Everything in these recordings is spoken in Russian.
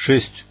6.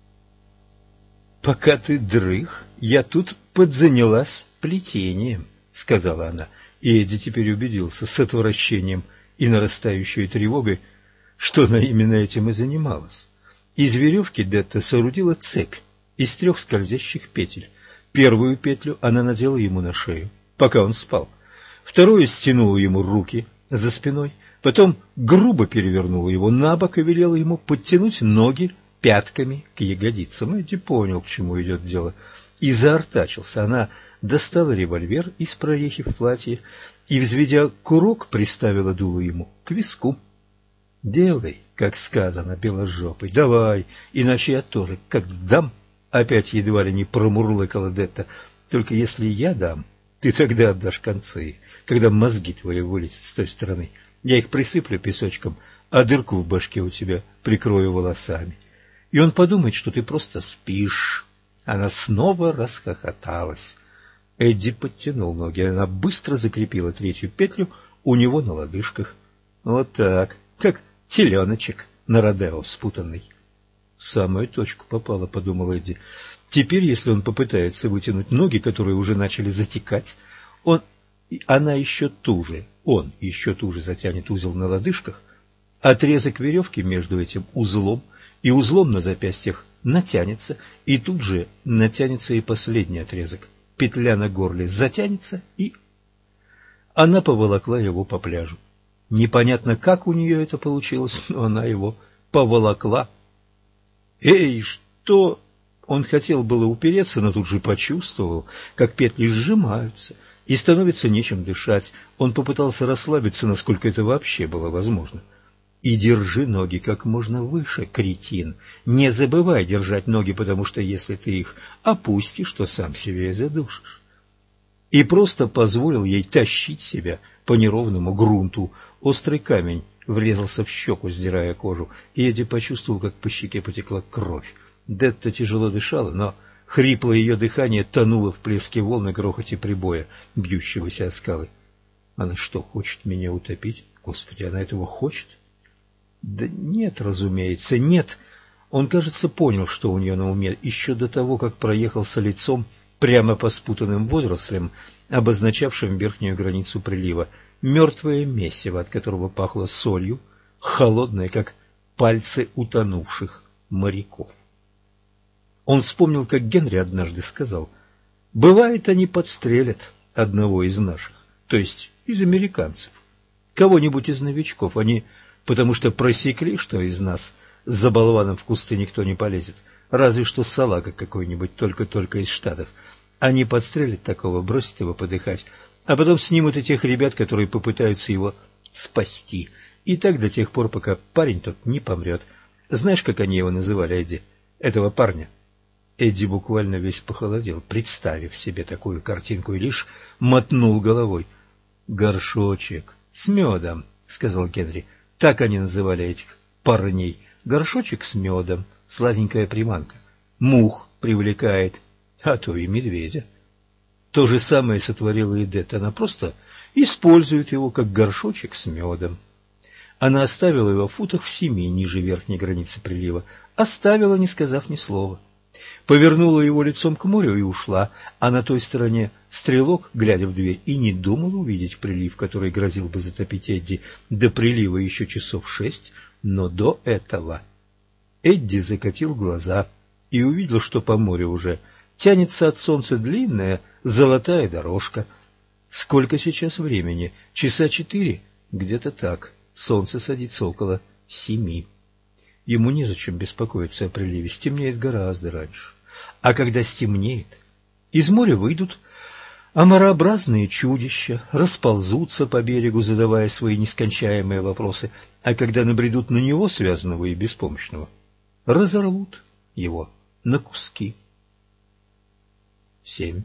«Пока ты дрых, я тут подзанялась плетением», — сказала она, и Эдди теперь убедился с отвращением и нарастающей тревогой, что она именно этим и занималась. Из веревки Детта соорудила цепь из 3 скользящих петель. Первую петлю она надела ему на шею, пока он спал. Вторую стянула ему руки за спиной, потом грубо перевернула его на бок и велела ему подтянуть ноги пятками к ягодицам. Эдди понял, к чему идет дело, и заортачился. Она достала револьвер из прорехи в платье и, взведя курок, приставила дуло ему к виску. «Делай, как сказано, беложопый, давай, иначе я тоже, как дам», — опять едва ли не промурлыкала Детта. «Только если я дам, ты тогда отдашь концы, когда мозги твои вылетят с той стороны. Я их присыплю песочком, а дырку в башке у тебя прикрою волосами. И он подумает, что ты просто спишь». Она снова расхохоталась. Эдди подтянул ноги, она быстро закрепила 3-ю петлю у него на лодыжках. Вот так, как теленочек на родео спутанный. В самую точку попала, подумал Эдди. Теперь, если он попытается вытянуть ноги, которые уже начали затекать, он еще туже затянет узел на лодыжках, отрезок веревки между этим узлом и узлом на запястьях натянется, и тут же натянется и последний отрезок. Петля на горле затянется, и... Она поволокла его по пляжу. Непонятно, как у нее это получилось, но она его поволокла. «Эй, что?» Он хотел было упереться, но тут же почувствовал, как петли сжимаются, и становится нечем дышать. Он попытался расслабиться, насколько это вообще было возможно. «И держи ноги как можно выше, кретин. Не забывай держать ноги, потому что если ты их опустишь, то сам себя и задушишь». И просто позволил ей тащить себя по неровному грунту. Острый камень врезался в щеку, сдирая кожу, и Эдди почувствовал, как по щеке потекла кровь. Детта тяжело дышала, но хриплое ее дыхание тонуло в плеске волн и грохоте прибоя, бьющегося о скалы. «Она что, хочет меня утопить? Господи, она этого хочет?» «Да нет, разумеется, нет». Он, кажется, понял, что у нее на уме, еще до того, как проехался лицом прямо по спутанным водорослям, обозначавшим верхнюю границу прилива. Мертвое месиво, от которого пахло солью, холодное, как пальцы утонувших моряков. Он вспомнил, как Генри однажды сказал: «Бывает, они подстрелят одного из наших, то есть из американцев, кого-нибудь из новичков. Они потому что просекли, что из нас за болваном в кусты никто не полезет, разве что салага какой-нибудь только-только из Штатов. Они подстрелят такого, бросят его подыхать, а потом снимут и тех ребят, которые попытаются его спасти. И так до тех пор, пока парень тот не помрет. Знаешь, как они его называли, Эдди? Этого парня?» Эдди буквально весь похолодел, представив себе такую картинку, и лишь мотнул головой. «Горшочек с медом», — сказал Генри. «Так они называли этих парней. Горшочек с медом, сладенькая приманка. Мух привлекает, а то и медведя». То же самое сотворила и Детта. Она просто использует его как горшочек с медом. Она оставила его в футах в 7 ниже верхней границы прилива. Оставила, не сказав ни слова. Повернула его лицом к морю и ушла, а на той стороне стрелок, глядя в дверь, и не думал увидеть прилив, который грозил бы затопить Эдди до прилива еще часов 6, но до этого. Эдди закатил глаза и увидел, что по морю уже тянется от солнца длинная золотая дорожка. Сколько сейчас времени? Часа 4? Где-то так. Солнце садится около 7. Ему незачем беспокоиться о приливе, стемнеет гораздо раньше. А когда стемнеет, из моря выйдут омарообразные чудища, расползутся по берегу, задавая свои нескончаемые вопросы, а когда набредут на него, связанного и беспомощного, разорвут его на куски. 7.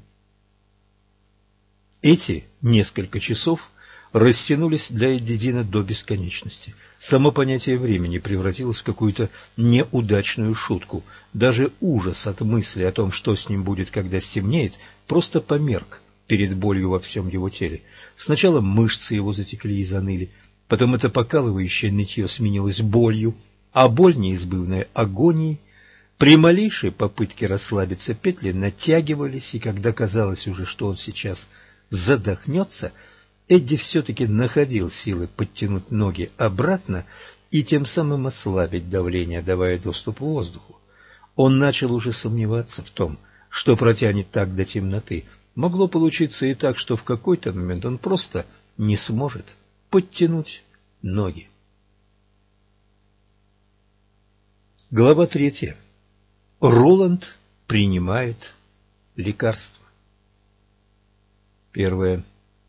Эти несколько часов растянулись для Эдди Дина до бесконечности. Само понятие времени превратилось в какую-то неудачную шутку. Даже ужас от мысли о том, что с ним будет, когда стемнеет, просто померк перед болью во всем его теле. Сначала мышцы его затекли и заныли, потом это покалывающее нытье сменилось болью, а боль, неизбывная агонией, При малейшей попытке расслабиться петли натягивались, и когда казалось уже, что он сейчас задохнется, Эдди все-таки находил силы подтянуть ноги обратно и тем самым ослабить давление, давая доступ воздуху. Он начал уже сомневаться в том, что протянет так до темноты. Могло получиться и так, что в какой-то момент он просто не сможет подтянуть ноги. Глава 3. Роланд принимает лекарство. 1.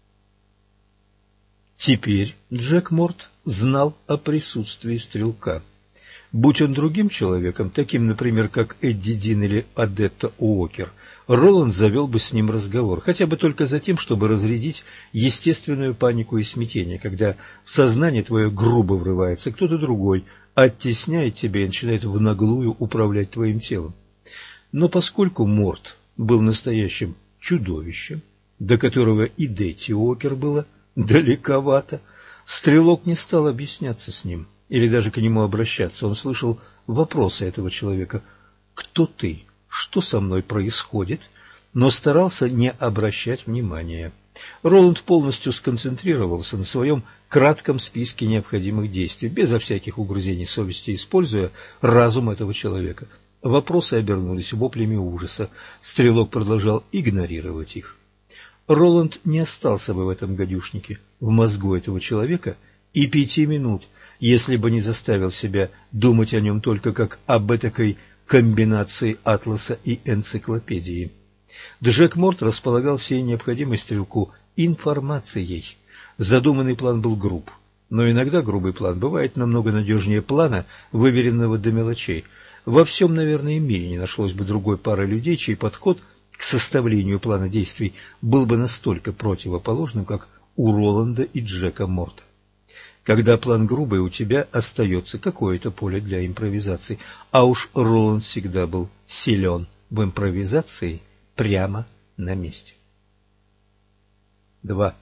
Теперь Джек Морт знал о присутствии стрелка. Будь он другим человеком, таким, например, как Эдди Дин или Адетта Уокер, Роланд завел бы с ним разговор, хотя бы только за тем, чтобы разрядить естественную панику и смятение, когда в сознание твое грубо врывается кто-то другой, оттесняет тебя и начинает в наглую управлять твоим телом. Но поскольку Морт был настоящим чудовищем, до которого и Детти Уокер было далековато, стрелок не стал объясняться с ним или даже к нему обращаться. Он слышал вопросы этого человека: «Кто ты? Что со мной происходит?» но старался не обращать внимания. Роланд полностью сконцентрировался на своем кратком списке необходимых действий, безо всяких угрызений совести, используя разум этого человека. Вопросы обернулись воплями ужаса. Стрелок продолжал игнорировать их. Роланд не остался бы в этом гадюшнике, в мозгу этого человека, и 5 минут, если бы не заставил себя думать о нем только как об этакой комбинации атласа и энциклопедии. Джек Морт располагал всей необходимой стрелку информацией. Задуманный план был груб, но иногда грубый план бывает намного надежнее плана, выверенного до мелочей. Во всем, наверное, мире не нашлось бы другой пары людей, чей подход к составлению плана действий был бы настолько противоположным, как у Роланда и Джека Морта. Когда план грубый, у тебя остается какое-то поле для импровизации, а уж Роланд всегда был силен в импровизации прямо на месте. 2.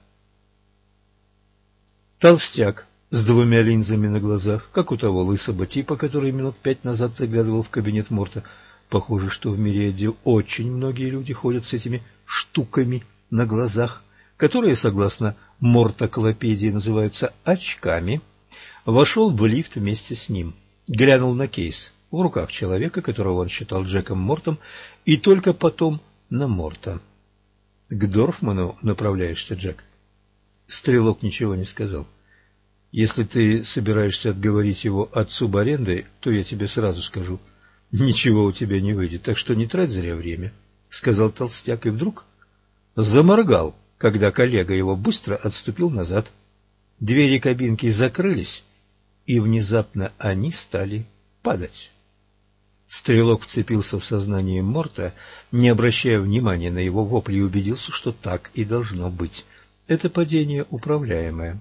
Толстяк с 2 линзами на глазах, как у того лысого типа, который минут 5 назад заглядывал в кабинет Морта. Похоже, что в мире Эдди очень многие люди ходят с этими штуками на глазах, которые, согласно мортоклопедии, называются очками, вошел в лифт вместе с ним, глянул на кейс в руках человека, которого он считал Джеком Мортом, и только потом на Морта. — К Дорфману направляешься, Джек? Стрелок ничего не сказал. — Если ты собираешься отговорить его от субаренды, то я тебе сразу скажу: ничего у тебя не выйдет, так что не трать зря время, — сказал толстяк, и вдруг заморгал, когда коллега его быстро отступил назад. Двери кабинки закрылись, и внезапно они стали падать. Стрелок вцепился в сознание Морта, не обращая внимания на его вопли, и убедился, что так и должно быть. Это падение управляемое.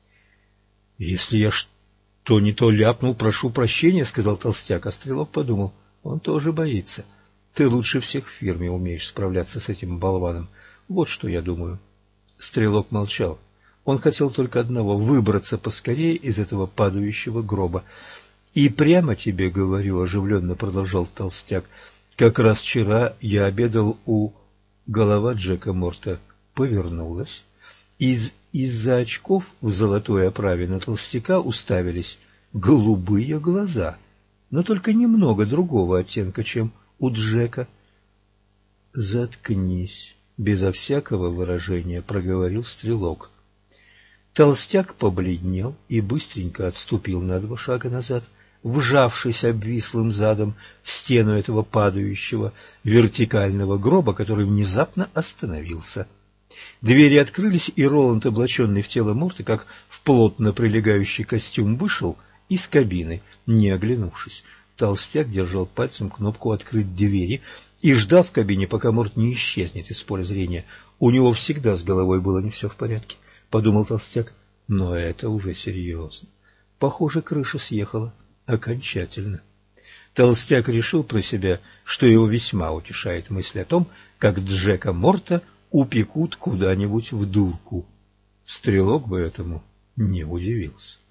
— Если я что не то ляпнул, прошу прощения, — сказал толстяк, а стрелок подумал: он тоже боится. Ты лучше всех в фирме умеешь справляться с этим болваном. Вот что я думаю. Стрелок молчал. Он хотел только одного — выбраться поскорее из этого падающего гроба. И прямо тебе говорю, — оживленно продолжал толстяк, — как раз вчера я обедал у... Голова Джека Морта повернулась. Из-за очков в золотой оправе на толстяка уставились голубые глаза, но только немного другого оттенка, чем у Джека. — Заткнись, — безо всякого выражения проговорил стрелок. Толстяк побледнел и быстренько отступил на 2 шага назад, вжавшись обвислым задом в стену этого падающего вертикального гроба, который внезапно остановился. Двери открылись, и Роланд, облаченный в тело Морта, как в плотно прилегающий костюм, вышел из кабины, не оглянувшись. Толстяк держал пальцем кнопку «Открыть двери» и ждал в кабине, пока Морт не исчезнет из поля зрения. У него всегда с головой было не все в порядке, — подумал толстяк, — но это уже серьезно. Похоже, крыша съехала окончательно. Толстяк решил про себя, что его весьма утешает мысль о том, как Джека Морта упекут куда-нибудь в дурку. Стрелок бы этому не удивился.